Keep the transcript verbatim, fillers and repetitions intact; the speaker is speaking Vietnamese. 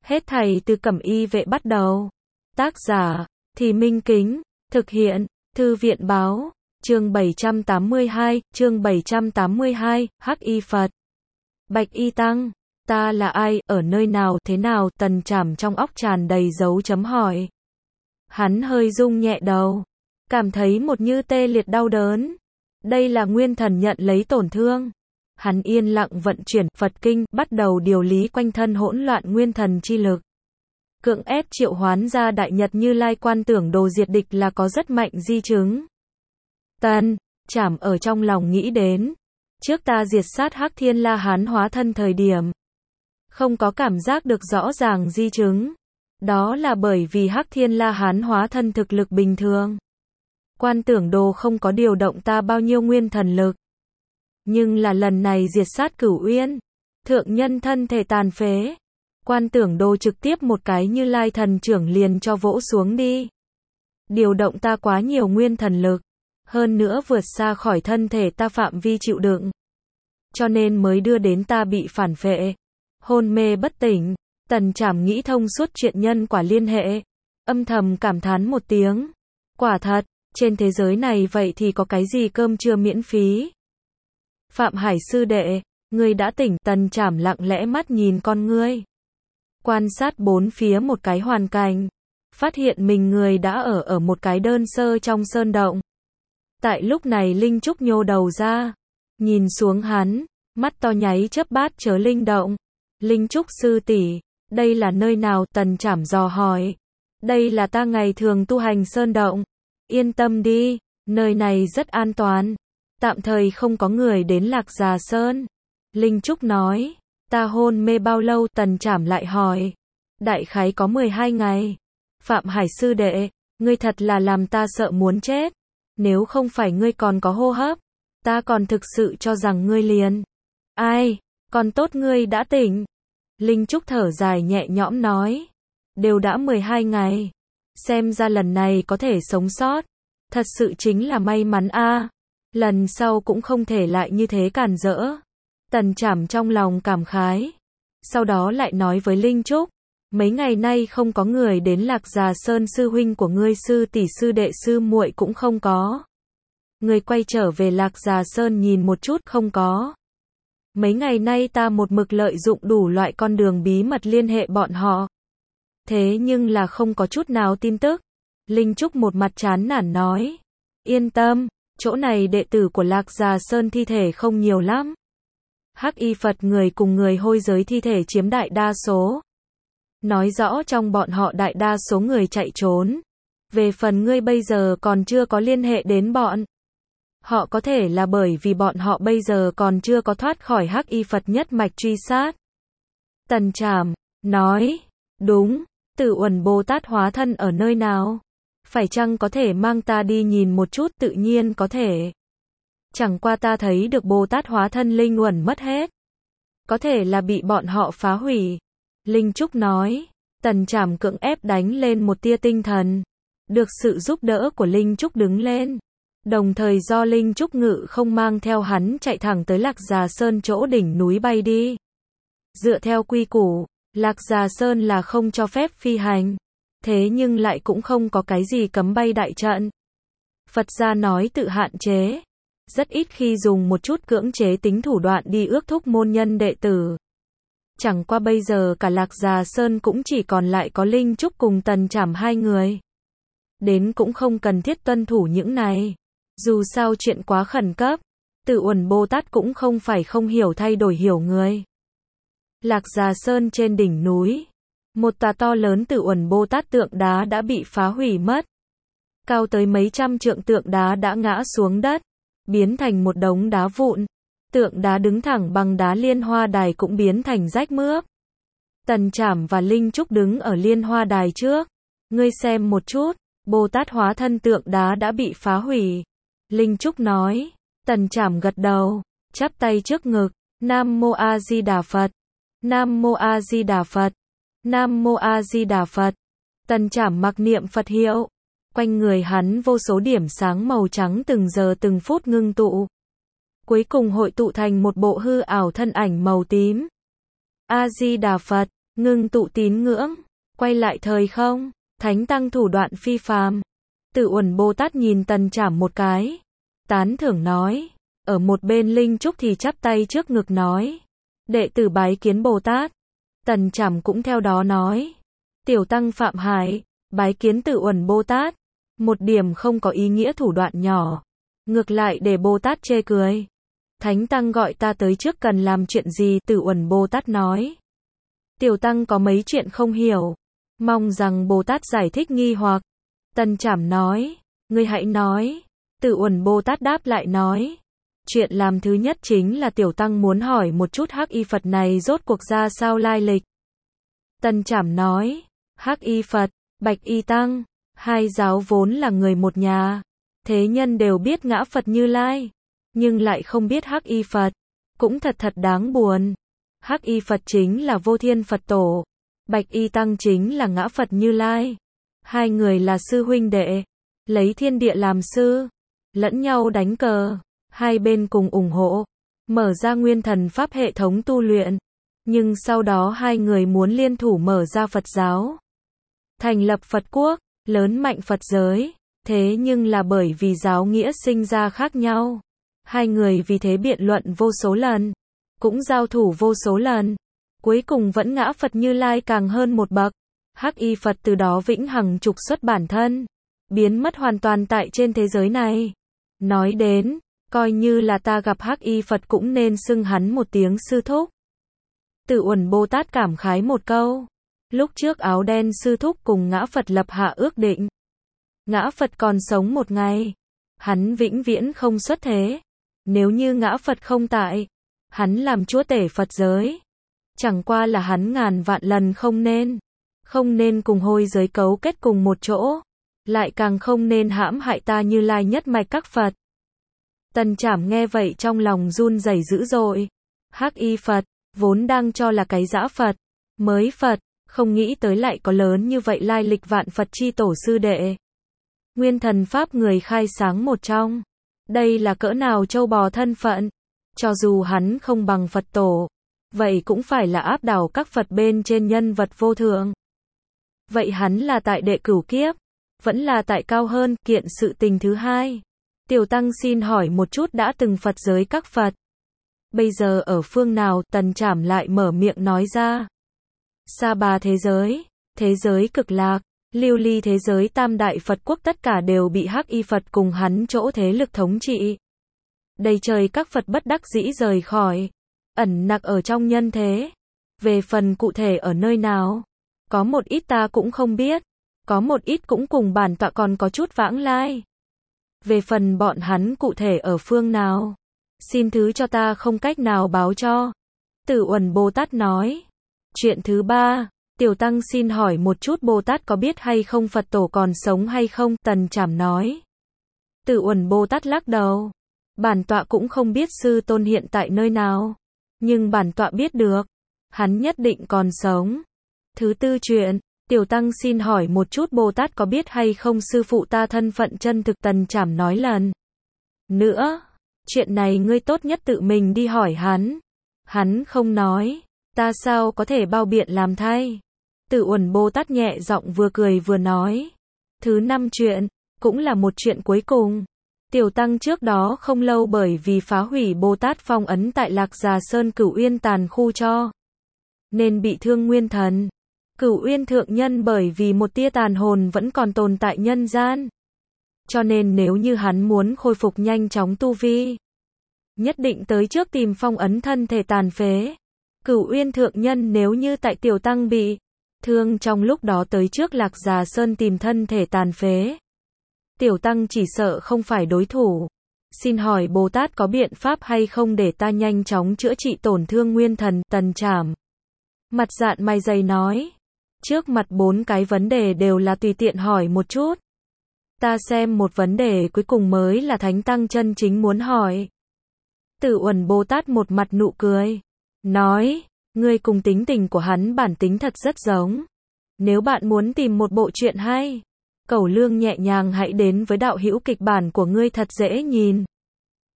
Hết thảy từ Cẩm Y Vệ bắt đầu. Tác giả, Thì Minh Kính, thực hiện, Thư viện Báo, chương bảy trăm tám mươi hai, chương bảy trăm tám mươi hai, Hắc Y Phật. Bạch Y Tăng, ta là ai, ở nơi nào, thế nào, Tần Trảm trong óc tràn đầy dấu chấm hỏi. Hắn hơi rung nhẹ đầu, cảm thấy một như tê liệt đau đớn. Đây là nguyên thần nhận lấy tổn thương. Hắn yên lặng vận chuyển Phật kinh, bắt đầu điều lý quanh thân hỗn loạn nguyên thần chi lực. Cưỡng ép triệu hoán ra Đại Nhật Như Lai Quan Tưởng Đồ diệt địch là có rất mạnh di chứng. Tần Trảm ở trong lòng nghĩ đến, trước ta diệt sát Hắc Thiên La Hán hóa thân thời điểm, không có cảm giác được rõ ràng di chứng. Đó là bởi vì Hắc Thiên La Hán hóa thân thực lực bình thường. Quan Tưởng Đồ không có điều động ta bao nhiêu nguyên thần lực. Nhưng là lần này diệt sát Cửu Uyên, thượng nhân thân thể tàn phế. Quan Tưởng Đồ trực tiếp một cái Như Lai thần trưởng liền cho vỗ xuống đi. Điều động ta quá nhiều nguyên thần lực, hơn nữa vượt xa khỏi thân thể ta phạm vi chịu đựng. Cho nên mới đưa đến ta bị phản phệ, hôn mê bất tỉnh. Tần Trảm nghĩ thông suốt chuyện nhân quả liên hệ, âm thầm cảm thán một tiếng. Quả thật, trên thế giới này vậy thì có cái gì cơm trưa miễn phí. Phạm Hải sư đệ, ngươi đã tỉnh. Tần Trảm lặng lẽ mắt nhìn con ngươi, quan sát bốn phía một cái hoàn cảnh, phát hiện mình người đã ở ở một cái đơn sơ trong sơn động. Tại lúc này Linh Trúc nhô đầu ra, nhìn xuống hắn, mắt to nháy chớp bát chớ linh động. Linh Trúc sư tỷ, đây là nơi nào? Tần Trảm dò hỏi. Đây là ta ngày thường tu hành sơn động. Yên tâm đi, nơi này rất an toàn. Tạm thời không có người đến Lạc Già Sơn. Linh Trúc nói. Ta hôn mê bao lâu? Tần Trảm lại hỏi. Đại khái có mười hai ngày. Phạm Hải sư đệ, ngươi thật là làm ta sợ muốn chết. Nếu không phải ngươi còn có hô hấp, ta còn thực sự cho rằng ngươi liền. Ai, còn tốt ngươi đã tỉnh. Linh Trúc thở dài nhẹ nhõm nói. Đều đã mười hai ngày. Xem ra lần này có thể sống sót. Thật sự chính là may mắn a. À. Lần sau cũng không thể lại như thế cản rỡ. Tần Trảm trong lòng cảm khái. Sau đó lại nói với Linh Trúc. Mấy ngày nay không có người đến Lạc Già Sơn, sư huynh của ngươi, sư tỷ, sư đệ, sư muội cũng không có. Ngươi quay trở về Lạc Già Sơn nhìn một chút. Không có. Mấy ngày nay ta một mực lợi dụng đủ loại con đường bí mật liên hệ bọn họ. Thế nhưng là không có chút nào tin tức. Linh Trúc một mặt chán nản nói. Yên tâm, chỗ này đệ tử của Lạc Già Sơn thi thể không nhiều lắm. Hắc Y Phật người cùng người hôi giới thi thể chiếm đại đa số. Nói rõ trong bọn họ đại đa số người chạy trốn. Về phần ngươi bây giờ còn chưa có liên hệ đến bọn họ, có thể là bởi vì bọn họ bây giờ còn chưa có thoát khỏi Hắc Y Phật nhất mạch truy sát. Tần Trảm nói. Đúng, Tử Uẩn Bồ Tát hóa thân ở nơi nào? Phải chăng có thể mang ta đi nhìn một chút? Tự nhiên có thể. Chẳng qua ta thấy được Bồ Tát hóa thân linh uẩn mất hết. Có thể là bị bọn họ phá hủy. Linh Trúc nói. Tần Trảm cưỡng ép đánh lên một tia tinh thần. Được sự giúp đỡ của Linh Trúc đứng lên. Đồng thời do Linh Trúc ngự không mang theo hắn chạy thẳng tới Lạc Già Sơn chỗ đỉnh núi bay đi. Dựa theo quy củ, Lạc Già Sơn là không cho phép phi hành. Thế nhưng lại cũng không có cái gì cấm bay đại trận. Phật gia nói tự hạn chế. Rất ít khi dùng một chút cưỡng chế tính thủ đoạn đi ước thúc môn nhân đệ tử. Chẳng qua bây giờ cả Lạc Già Sơn cũng chỉ còn lại có Linh Trúc cùng Tần Trảm hai người. Đến cũng không cần thiết tuân thủ những này. Dù sao chuyện quá khẩn cấp, Tử Uẩn Bồ Tát cũng không phải không hiểu thay đổi hiểu người. Lạc Già Sơn trên đỉnh núi, một tòa to lớn Tử Uẩn Bồ Tát tượng đá đã bị phá hủy mất. Cao tới mấy trăm trượng tượng đá đã ngã xuống đất, biến thành một đống đá vụn. Tượng đá đứng thẳng bằng đá Liên Hoa Đài cũng biến thành rách mướp. Tần Trảm và Linh Trúc đứng ở Liên Hoa Đài trước. Ngươi xem một chút, Bồ Tát hóa thân tượng đá đã bị phá hủy. Linh Trúc nói. Tần Trảm gật đầu, chắp tay trước ngực. Nam Mô A Di Đà Phật. Nam Mô A Di Đà Phật. Nam Mô A Di Đà Phật. Tần Trảm mặc niệm Phật hiệu. Quanh người hắn vô số điểm sáng màu trắng từng giờ từng phút ngưng tụ. Cuối cùng hội tụ thành một bộ hư ảo thân ảnh màu tím. A Di Đà Phật. ngưng tụ tín ngưỡng, quay lại thời không, thánh tăng thủ đoạn phi phàm. Tự Uẩn Bồ Tát nhìn Tần Trảm một cái, tán thưởng nói, ở một bên Linh Trúc thì chắp tay trước ngực nói, đệ tử bái kiến Bồ Tát. Tần Trảm cũng theo đó nói, tiểu tăng Phạm Hải, bái kiến Tự Uẩn Bồ Tát. Một điểm không có ý nghĩa thủ đoạn nhỏ, ngược lại để Bồ Tát chê cười. Thánh tăng gọi ta tới trước cần làm chuyện gì? Tự Uẩn Bồ Tát nói, tiểu tăng có mấy chuyện không hiểu, mong rằng Bồ Tát giải thích nghi hoặc. Tần Trảm nói, ngươi hãy nói. Tự Uẩn Bồ Tát đáp lại nói, chuyện làm thứ nhất chính là tiểu tăng muốn hỏi một chút Hắc Y Phật này rốt cuộc ra sao lai lịch. Tần Trảm nói, Hắc Y Phật, Bạch Y Tăng, hai giáo vốn là người một nhà, thế nhân đều biết ngã Phật Như Lai, nhưng lại không biết Hắc Y Phật, cũng thật thật đáng buồn. Hắc Y Phật chính là Vô Thiên Phật Tổ, Bạch Y Tăng chính là ngã Phật Như Lai. Hai người là sư huynh đệ, lấy thiên địa làm sư, lẫn nhau đánh cờ, hai bên cùng ủng hộ, mở ra nguyên thần pháp hệ thống tu luyện. Nhưng sau đó hai người muốn liên thủ mở ra Phật giáo, thành lập Phật quốc, lớn mạnh Phật giới. Thế nhưng là bởi vì giáo nghĩa sinh ra khác nhau, hai người vì thế biện luận vô số lần, cũng giao thủ vô số lần, cuối cùng vẫn ngã Phật Như Lai càng hơn một bậc. Hắc Y Phật từ đó vĩnh hằng trục xuất bản thân, biến mất hoàn toàn tại trên thế giới này. Nói đến, coi như là ta gặp Hắc Y Phật cũng nên xưng hắn một tiếng sư thúc. Tự Uẩn Bồ Tát cảm khái một câu, lúc trước áo đen sư thúc cùng ngã Phật lập hạ ước định, ngã Phật còn sống một ngày, hắn vĩnh viễn không xuất thế. Nếu như ngã Phật không tại, hắn làm chúa tể Phật giới. Chẳng qua là hắn ngàn vạn lần không nên, không nên cùng hôi giới cấu kết cùng một chỗ, lại càng không nên hãm hại ta Như Lai nhất mạch các Phật. Tần Trảm nghe vậy trong lòng run rẩy dữ dội. Hắc Y Phật, vốn đang cho là cái dã Phật, mới Phật, không nghĩ tới lại có lớn như vậy lai lịch vạn Phật chi tổ sư đệ. Nguyên thần Pháp người khai sáng một trong. Đây là cỡ nào châu bò thân phận. Cho dù hắn không bằng Phật tổ, vậy cũng phải là áp đảo các Phật bên trên nhân vật vô thượng. Vậy hắn là tại đệ cửu kiếp, vẫn là tại cao hơn. Kiện sự tình thứ hai, tiểu tăng xin hỏi một chút đã từng Phật giới các Phật, bây giờ ở phương nào? Tần Trảm lại mở miệng nói ra. Sa Bà thế giới, thế giới Cực Lạc, Lưu Ly thế giới, tam đại Phật quốc tất cả đều bị Hắc Y Phật cùng hắn chỗ thế lực thống trị. Đầy trời các Phật bất đắc dĩ rời khỏi, ẩn nặc ở trong nhân thế. Về phần cụ thể ở nơi nào, có một ít ta cũng không biết, có một ít cũng cùng bản tọa còn có chút vãng lai. Về phần bọn hắn cụ thể ở phương nào, xin thứ cho ta không cách nào báo cho. Tự Uẩn Bồ Tát nói. Chuyện thứ ba, tiểu tăng xin hỏi một chút Bồ Tát có biết hay không Phật tổ còn sống hay không? Tần Trảm nói. Tự Uẩn Bồ Tát lắc đầu. Bản tọa cũng không biết sư tôn hiện tại nơi nào, nhưng bản tọa biết được, hắn nhất định còn sống. Thứ tư chuyện, tiểu tăng xin hỏi một chút Bồ Tát có biết hay không sư phụ ta thân phận chân thực? Tần Trảm nói lần nữa, chuyện này ngươi tốt nhất tự mình đi hỏi hắn. Hắn không nói, ta sao có thể bao biện làm thay? Tự Uẩn Bồ Tát nhẹ giọng vừa cười vừa nói. Thứ năm chuyện, cũng là một chuyện cuối cùng. Tiểu tăng trước đó không lâu bởi vì phá hủy Bồ Tát phong ấn tại Lạc Già Sơn Cửu Uyên tàn khu cho, nên bị thương nguyên thần. Cửu Uyên thượng nhân bởi vì một tia tàn hồn vẫn còn tồn tại nhân gian, cho nên nếu như hắn muốn khôi phục nhanh chóng tu vi, nhất định tới trước tìm phong ấn thân thể tàn phế. Cửu Uyên thượng nhân nếu như tại tiểu tăng bị thương trong lúc đó tới trước Lạc Già Sơn tìm thân thể tàn phế, tiểu tăng chỉ sợ không phải đối thủ. Xin hỏi Bồ Tát có biện pháp hay không để ta nhanh chóng chữa trị tổn thương nguyên thần? Tần Trảm mặt dạn mày dày nói. Trước mặt bốn cái vấn đề đều là tùy tiện hỏi một chút. Ta xem một vấn đề cuối cùng mới là thánh tăng chân chính muốn hỏi. Tự Uẩn Bồ Tát một mặt nụ cười, nói, ngươi cùng tính tình của hắn bản tính thật rất giống. Nếu bạn muốn tìm một bộ truyện hay, cẩu lương nhẹ nhàng hãy đến với đạo hữu kịch bản của ngươi thật dễ nhìn.